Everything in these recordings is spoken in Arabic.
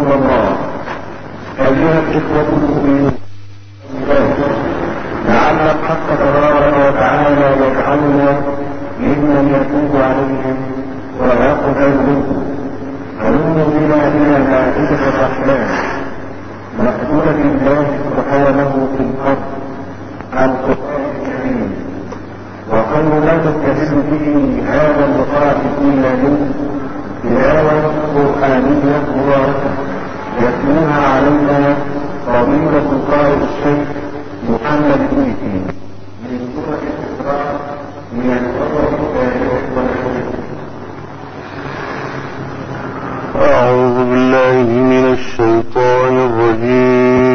إلا الله. أيها الإخوة المؤمنون، لعل الحق تبارك وتعالى يجعلنا ممن يتوب عليهم ويقبل منهم. فننظر بنا إلى مائدة الرحمن مقبولة الله سبحانه في الأرض، القرآن الكريم، وخير ما تستهل به هذا اللقاء فيما منه تلاوة قرآنية مباركة يتلوها علينا فضيلة القارئ الشيخ محمد إيتي من سورة الإسراء من الأول والآخر. أعوذ بالله من الشيطان الرجيم.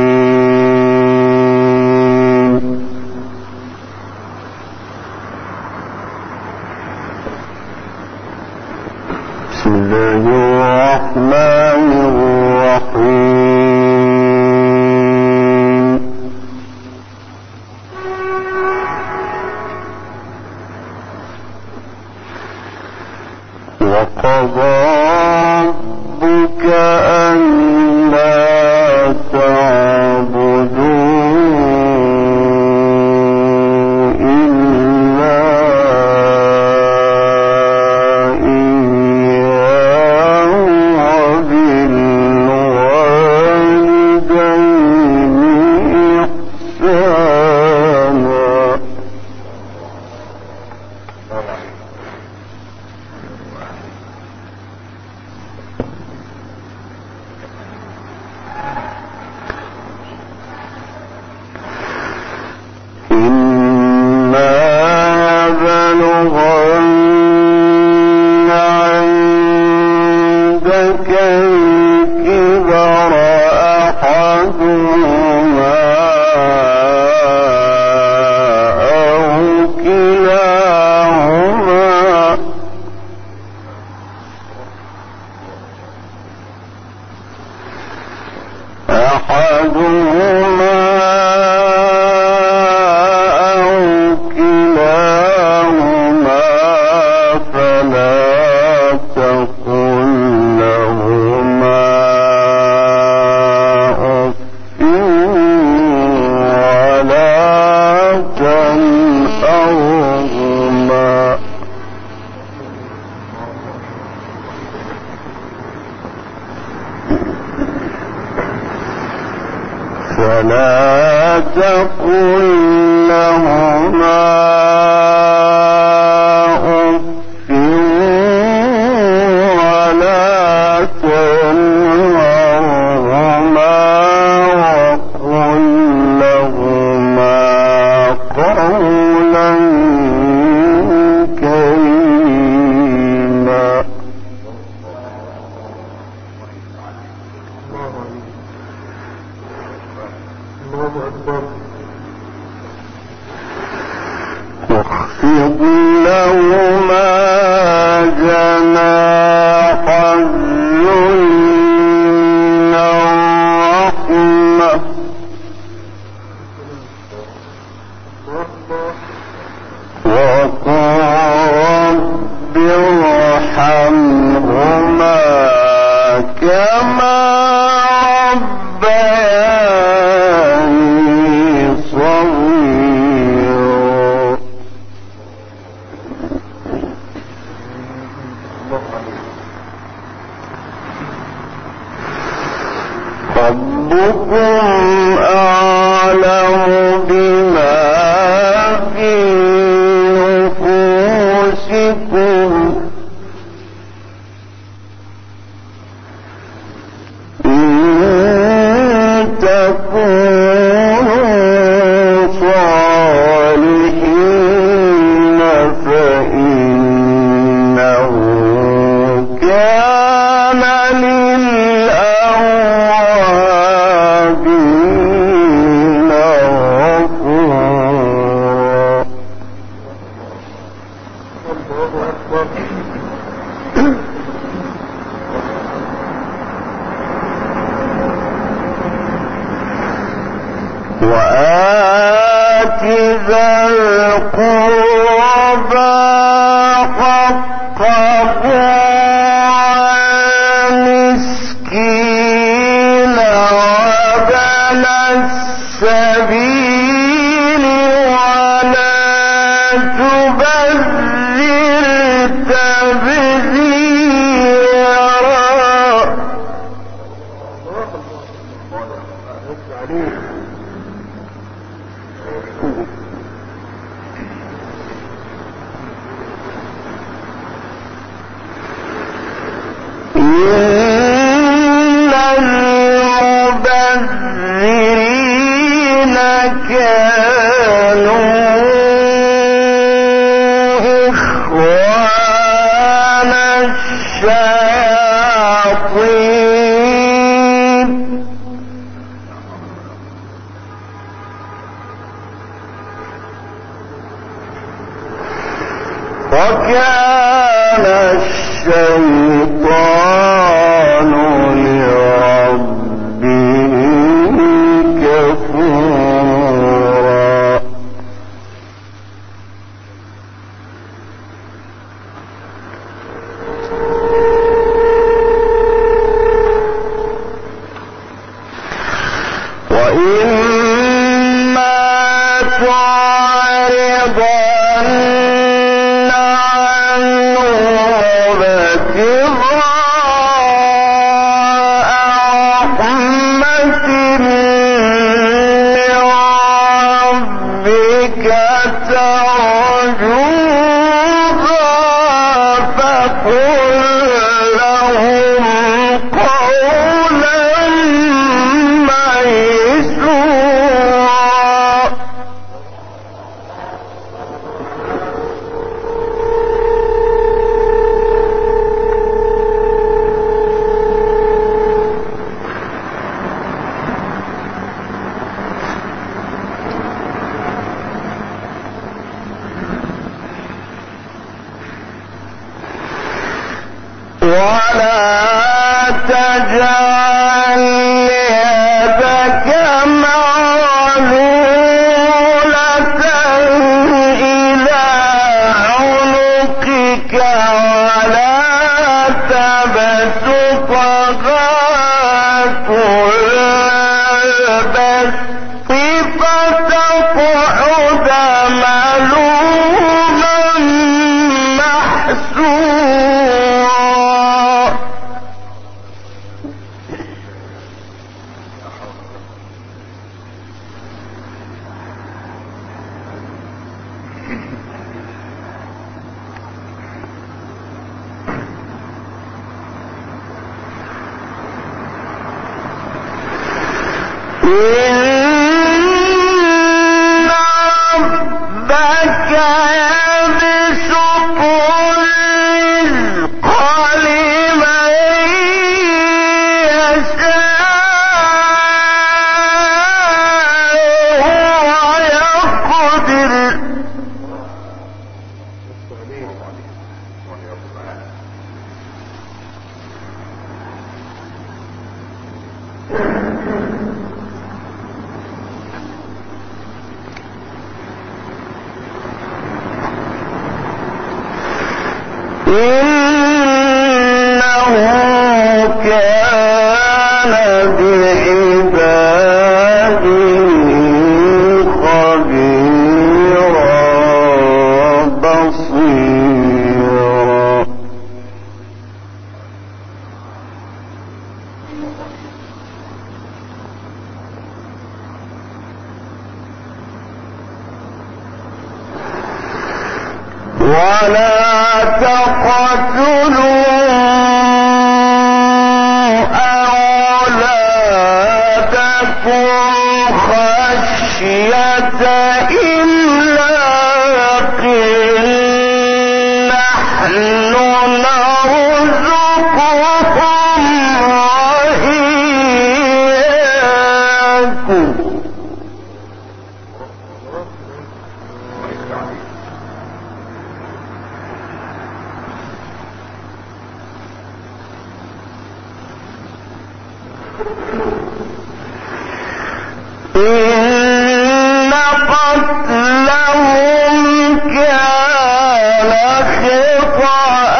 بسم الله الرحمن الرحيم. وقضى ربك ألا تعبدوا إلا إياه وبالوالدين إحسانا. فلا تقل لهما أف ولا تنهرهما وقل لهما قولا كريما. واخفض لهما جناح الذل من الرحمة وقل رب ارحمهما كما ربياني صغيرا. ربكم أعلم بما في نفوسكم إن تكونوا صالحين فإنه كان للأوابين غفورا. وآت ذا القربى حقه والمسكين السبيل ولا تبذر تبذيرا المبذرين كانوا إخوان الشياطين وكان الشيطان لربه كفورا وإما تعرضن ولا تجعل يدك مغلولة إلى عنقك ولا تبسطها كل البسط فتقعد ملوما محسورا إن ربك يبسط الرزق لمن يشاء ويقدر إنه كان بعباده خبيرا بصيرا ولا تقتلوا أولادكم خشية إملاق نحن نرزقهم وإياكم إن قتلهم كان خطأ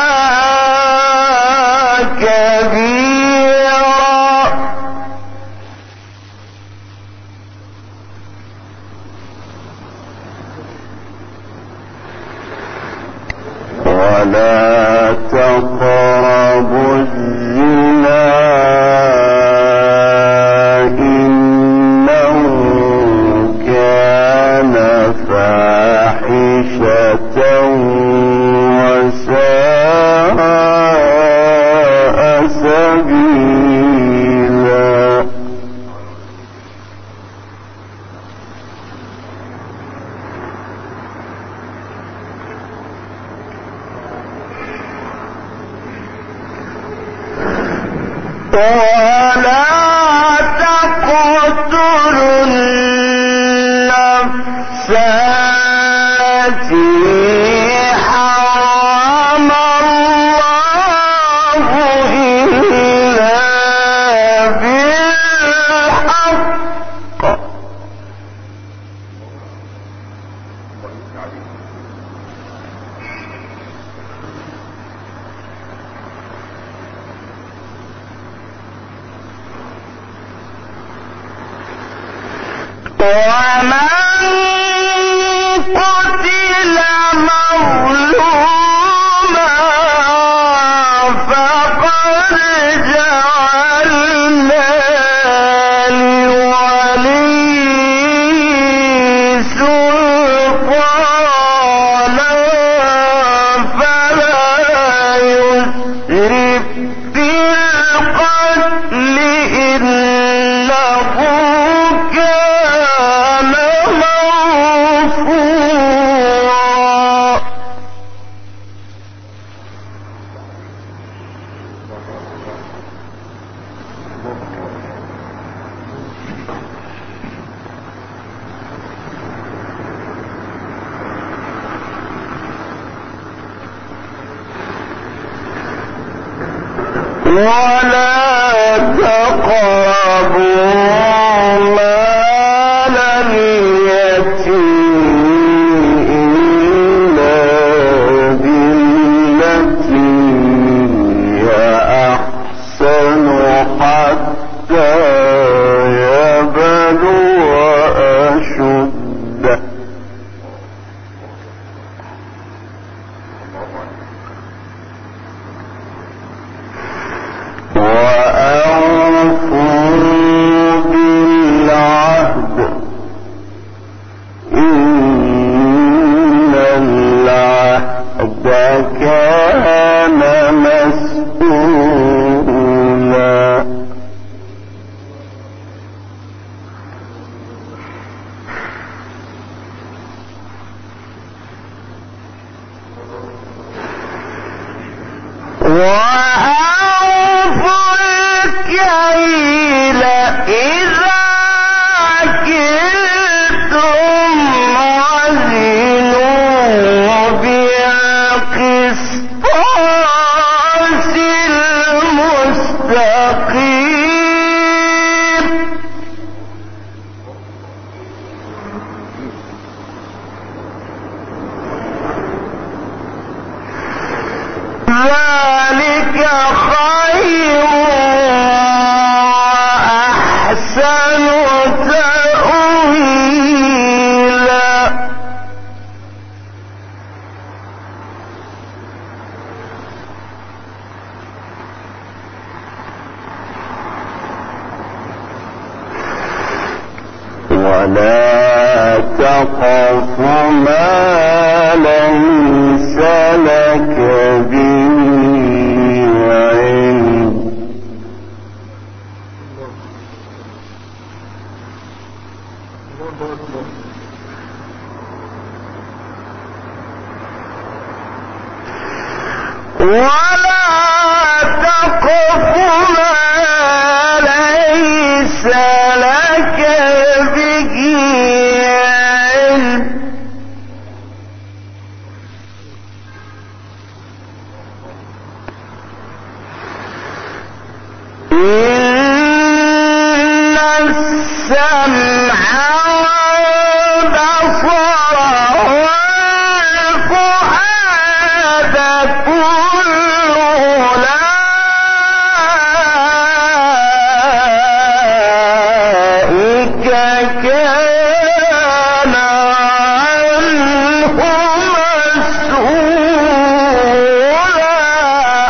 كبيرا ولا تقربوا مال اليتيم إلا بالتي هي أحسن حتى يبلغ أشده ذلك خير وأحسن تأويلا ولا تقف ما ليس لك به علم ولا تقف ما ليس لك به علم إن السمع والبصر والفؤاد كل أولئك كان عنه مسؤولا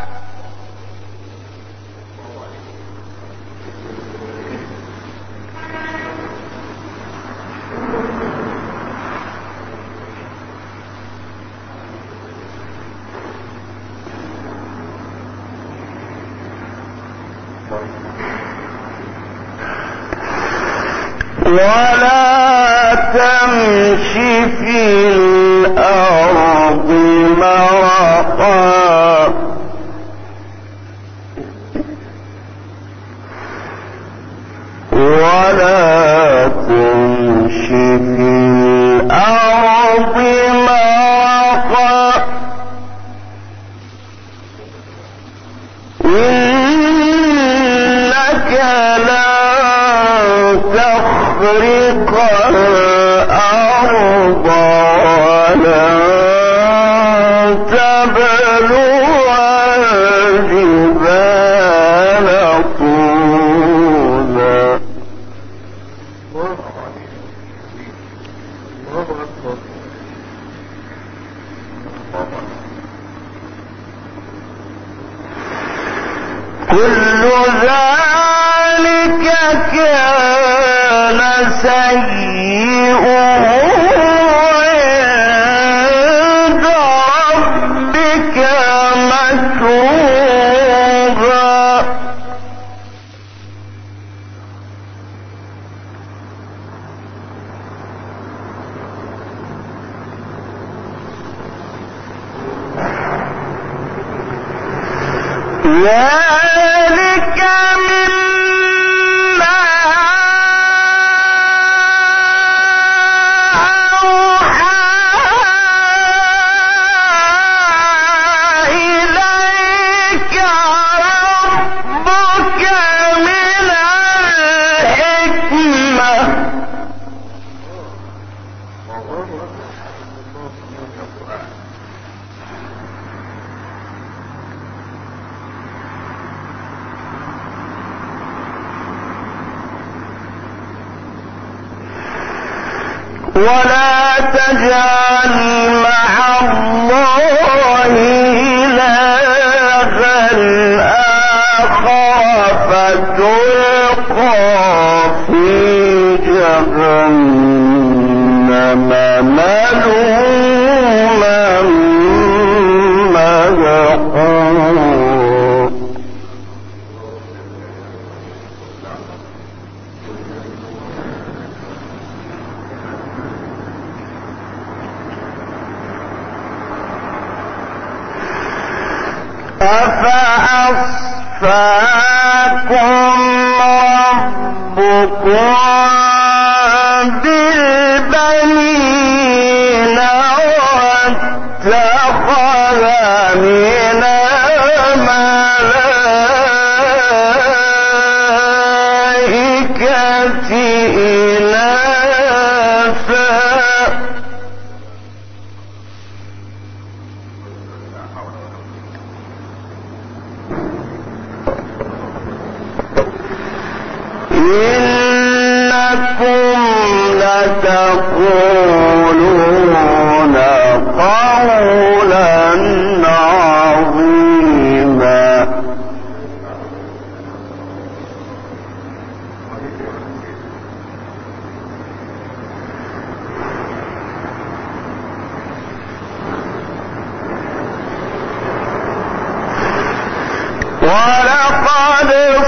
ولا تمش في الأرض مرحا ولا تمش في الأرض مرحا إنك لن تخرق الأرض ولن تبلغ الجبال طولا عند ربك مكروها ذلك مما أوحى إليك ربك من الحكمة ولا تجعل مع الله إلها آخر فتلقى في جهنم ملوما مدحورا أفأصفاكم ربكم بالبنين واتخذ من الملائكة إناثا إنكم لتقولون قولا عظيما ولقد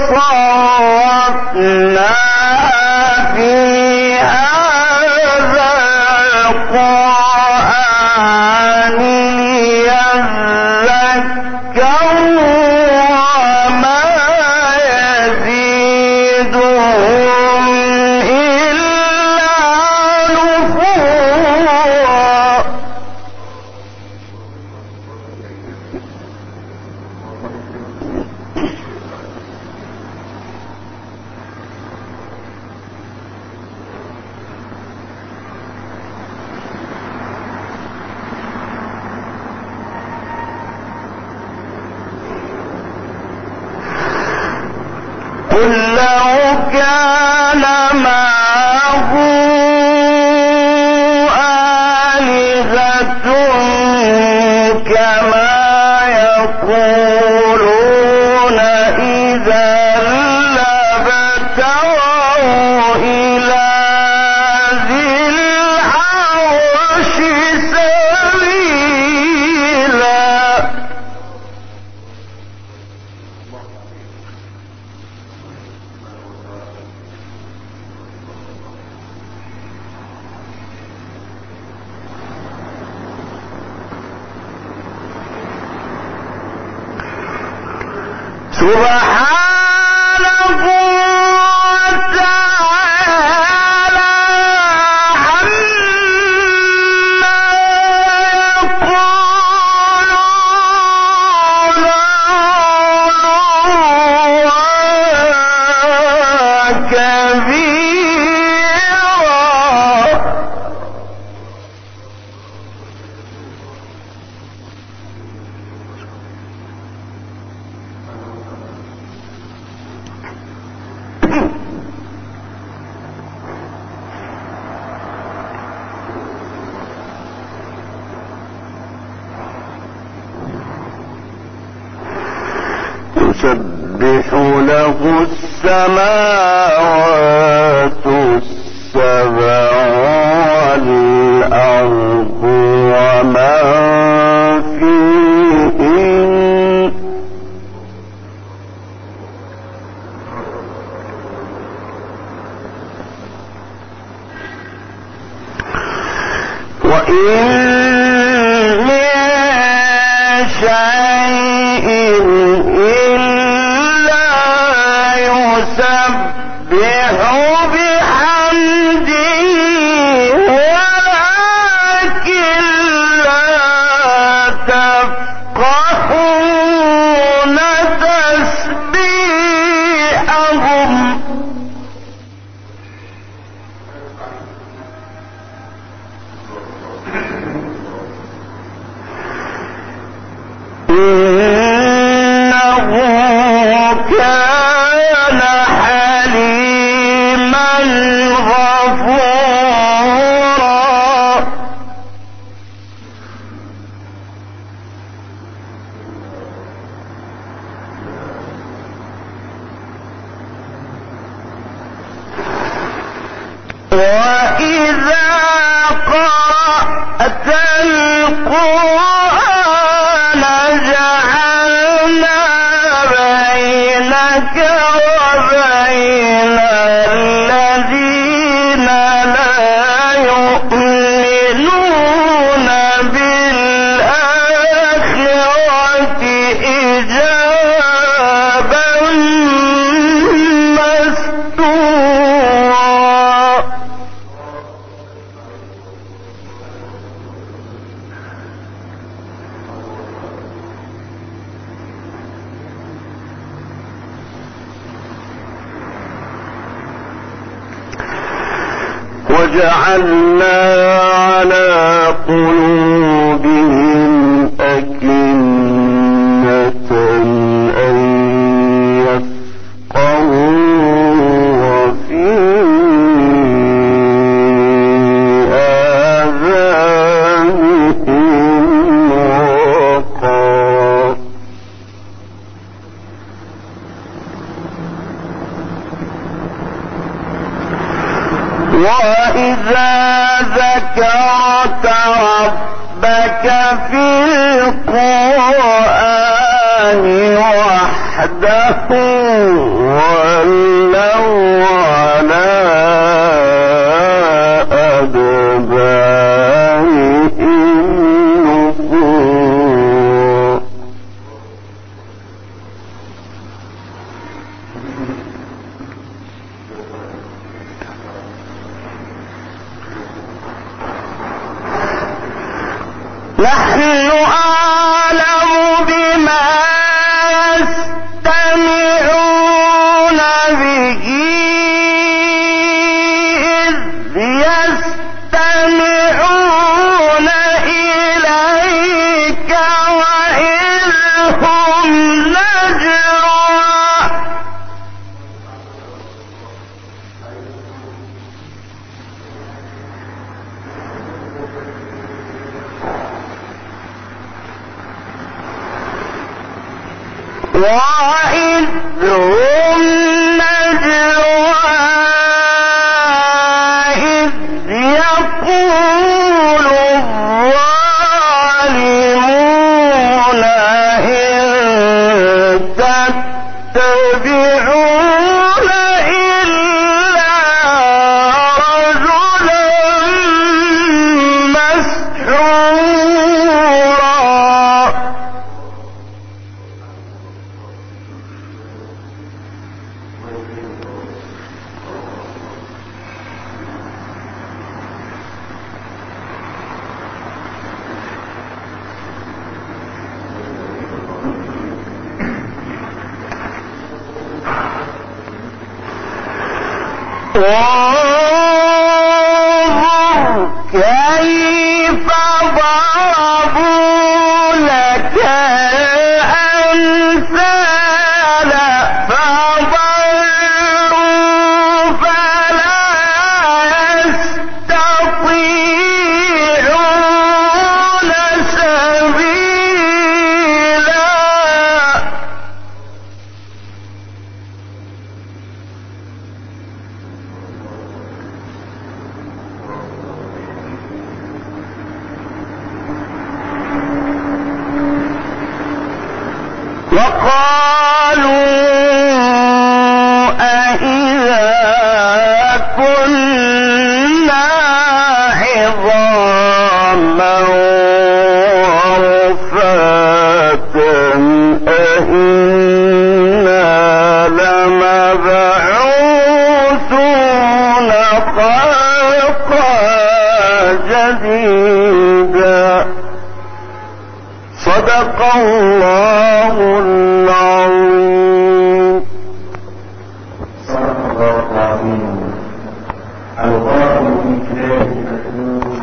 صرفنا في هذا القرآن ليذكروا وما يزيدهم إلا نفورا قل لو كان معه آلهة كما يقولون إذا لابتغوا إلى ذي العرش سبيلا سبحانه وتعالى عما يقولون علوا كبيرا تسبح له السماوات السبع وجعلنا على قلوبهم أكنة أن يفقهوا وفي آذانهم وقرا وإذا ذكرت ربك في القرآن وحده ولوا على أدبارهم نفورا نحن أعلم بما يستمعون به إذ يستمعون إليك وإذ هم نجوى وإذ هم نجوى إذ يقول الظالمون إن تتبعون إلا رجلا مسحورا انظر كيف ضربوا لك الأمثال فضلوا فلا يستطيعون سبيلا وقالوا أإذا كنا عظاما صدق الله العظيم. صدق الله العظيم. القائل في كتابه المكنون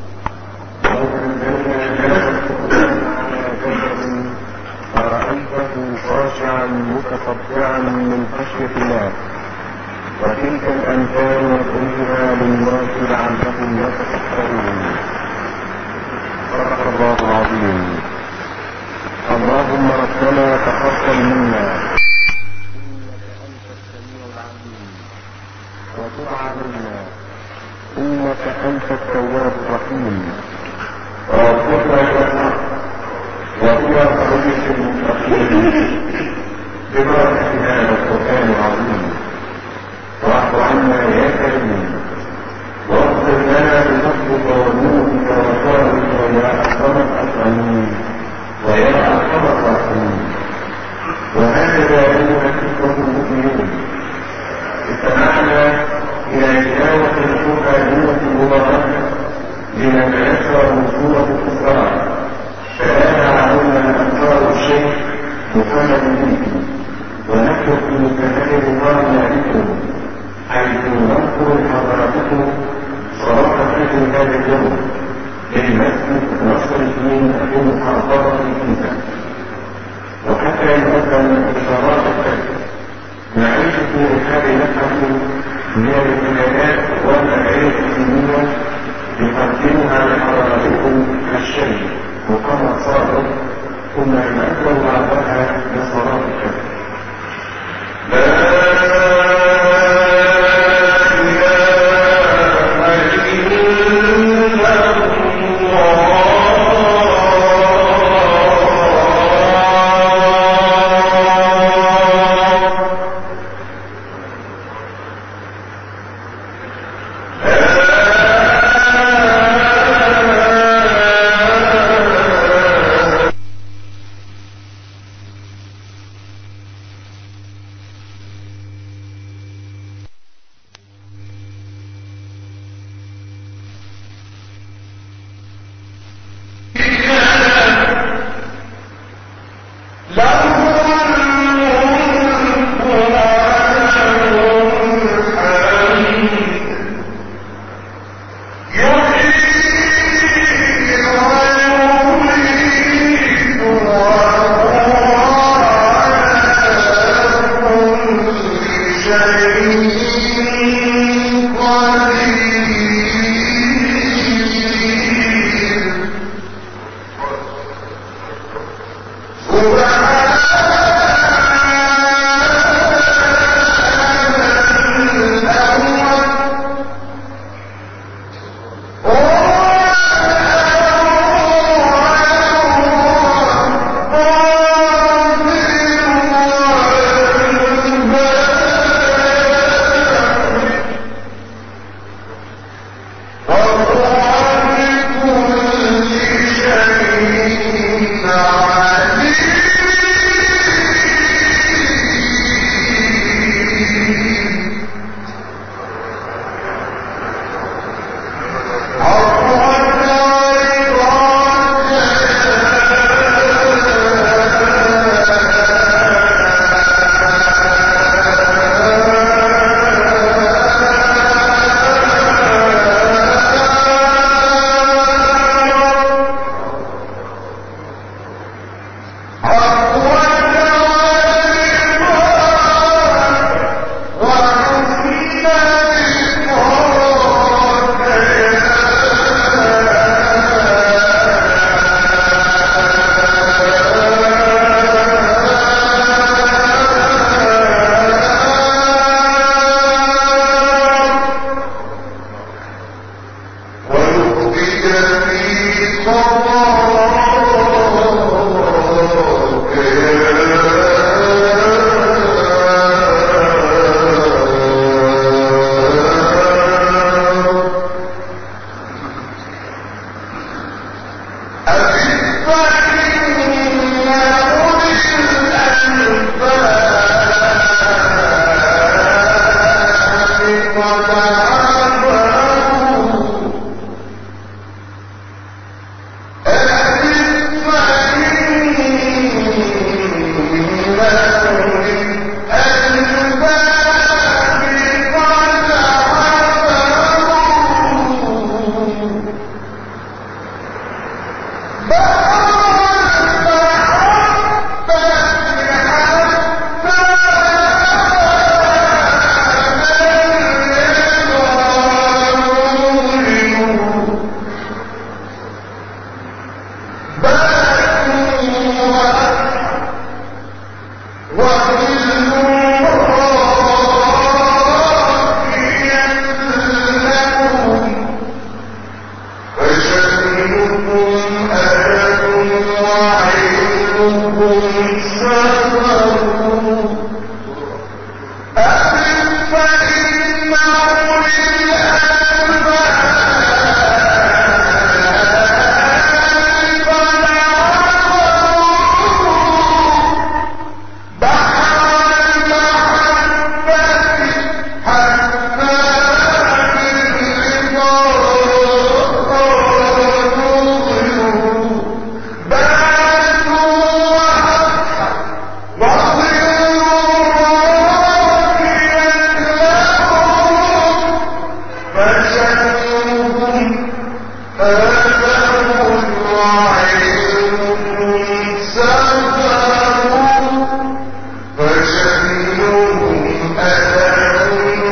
فرأيته خاشعا متصدعا من خشية الله. وتلك الأمثال نضربها للناس لعلهم يتفكرون. صدق الله العظيم. اللهم ربنا تقبل منا انك انت السميع العليم وتب علينا انك انت التواب الرحيم واغفر لنا وإلى طريق المستقيم ببركة هذا القرآن العظيم. واعف عنا يا كريم واغفر لنا بفضلك ونورك وكرمك يا أكرم الأكرمين ويا أرحم الراحمين. وهكذا أيها الإخوة المؤمنون استمعنا إلى تلاوة القرآنية المباركة لما تيسر من سورة الإسراء. فلا علينا أنصار الشيخ محمد بن ونحن في مكتبه الله بكم حيث نذكر لحضراتكم صلاة فجر هذا اليوم للمسجد نصر الدين في محافظة الجيزة. وحتى يؤذن إشارات الفجر نعيش في رحاب نفحة من الولايات والأدعية الدينية يقدمها لحضراتكم الشيخ محمد صادق ثم نأكل بعدها لصلاة الفجر.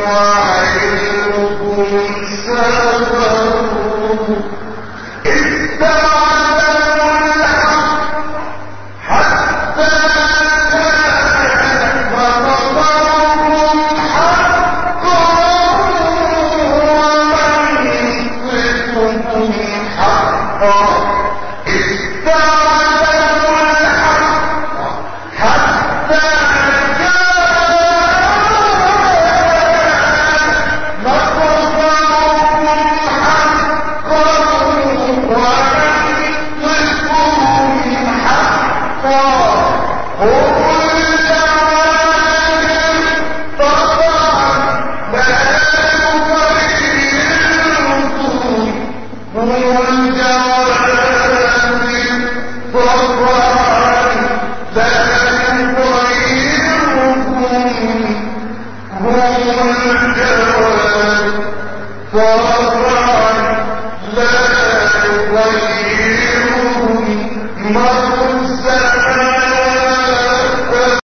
وحده